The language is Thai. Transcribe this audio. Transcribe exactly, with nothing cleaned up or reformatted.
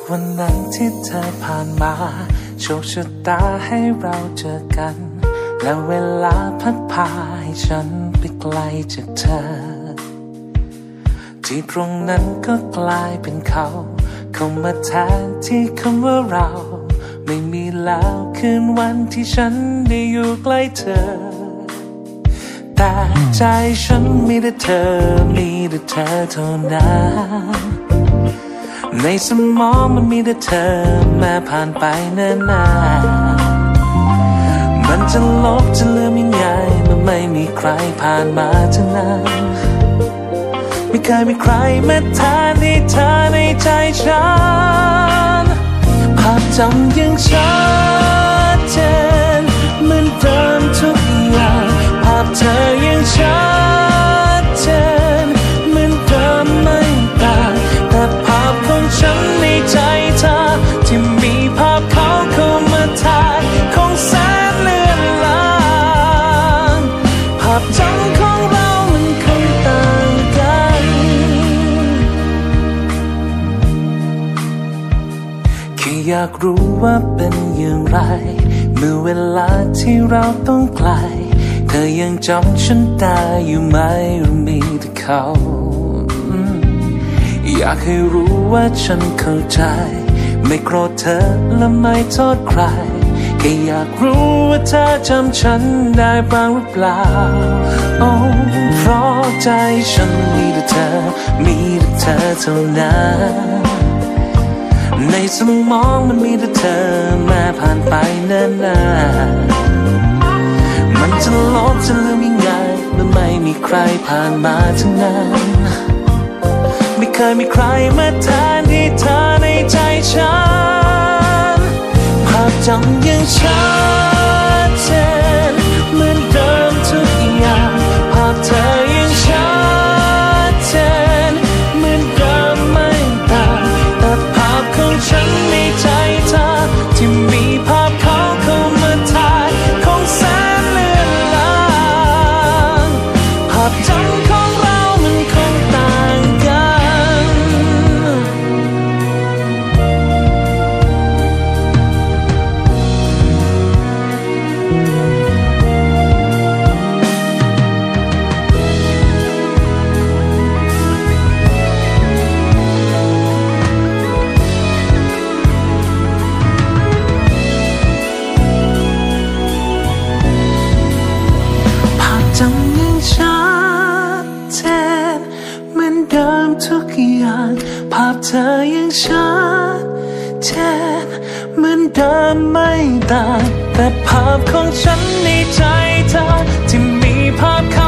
วันนั้นที่เธอผ่านมาโชคชะตาให้เราเจอกันและเวลาพัดพาให้ฉันไปไกลจากเธอที่ตรงนั้นก็กลายเป็นเขาเข้ามาแทนที่คำว่าเราไม่มีแล้วคืนวันที่ฉันได้อยู่ใกล้เธอแต่ใจฉันมีแต่เธอมีแต่เธอเท่านั้นในสมองมันมีแต่เธอแม้ผ่านไปเนิ่นนานมันจะลบจะลืมยังไงมันไม่มีใครผ่านมาทั้งนั้นไม่เคยมีใครมาแทนที่เธอในใจฉันภาพจำยังชัดเจนเหมือนเดิมทุกอย่างภาพเธอยังชัดเจนเหมือนเดิมไม่ต่างแต่ภาพของฉันในใจเธอที่มีภาพเขาเข้ามาแทนคงแสนเลือนลางภาพจำของเรามันคงต่างกันแค่อยากรู้ว่าเป็นอย่างไรเมื่อเวลาที่เราต้องไกลเธอยังจำฉันได้อยู่ไหมหรือมีแต่เขาอยากให้รู้ว่าฉันเข้าใจไม่โกรธเธอและไม่โทษใครแค่อยากรู้ว่าเธอจำฉันได้บ้างหรือเปล่าโอ้เพราะใจฉันมีแต่เธอมีแต่เธอเท่านั้นในสมองมันมีแต่เธอแม้ผ่านไปเนิ่นนานมันจะลบจะลืมยังไงมันไม่มีใครผ่านมาทั้งนั้นไม่เคยมีใครมาแทนที่เธอในใจฉันภาพจำยังชัดเจนเหมือนเดิมทุกอย่างภาพเธอยังชัดเจนเหมือนเดิมไม่ต่างแต่ภาพของฉันในใจเธอที่มีภาพเขาเข้ามาแทนคงแสนเลือนลางภาพจำของเรามันคงต่างกันจำยังชัดเจนเหมือนเดิมทุกอย่างภาพเธอยังชัดเจนเหมือนเดิมไม่ต่างแต่ภาพของฉันในใจเธอที่มีภาพเขา